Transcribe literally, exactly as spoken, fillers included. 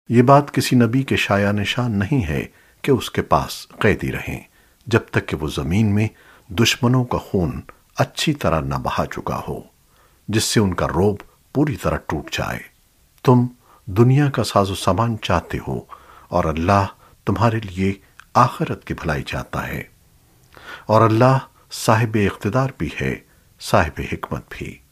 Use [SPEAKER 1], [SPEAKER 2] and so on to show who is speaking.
[SPEAKER 1] ये बात किसी नबी के शाया निशान नहीं है कि उसके पास कैदी रहें जब तक कि वो जमीन में दुश्मनों का खून अच्छी तरह न बहा चुका हो, जिससे उनका रोब पूरी तरह टूट जाए। तुम दुनिया का साजो सामान चाहते हो और अल्लाह तुम्हारे लिए आखिरत की भलाई चाहता है। और अल्लाह साहिब इख्तिदार भी है, साहिब हिकमत भी।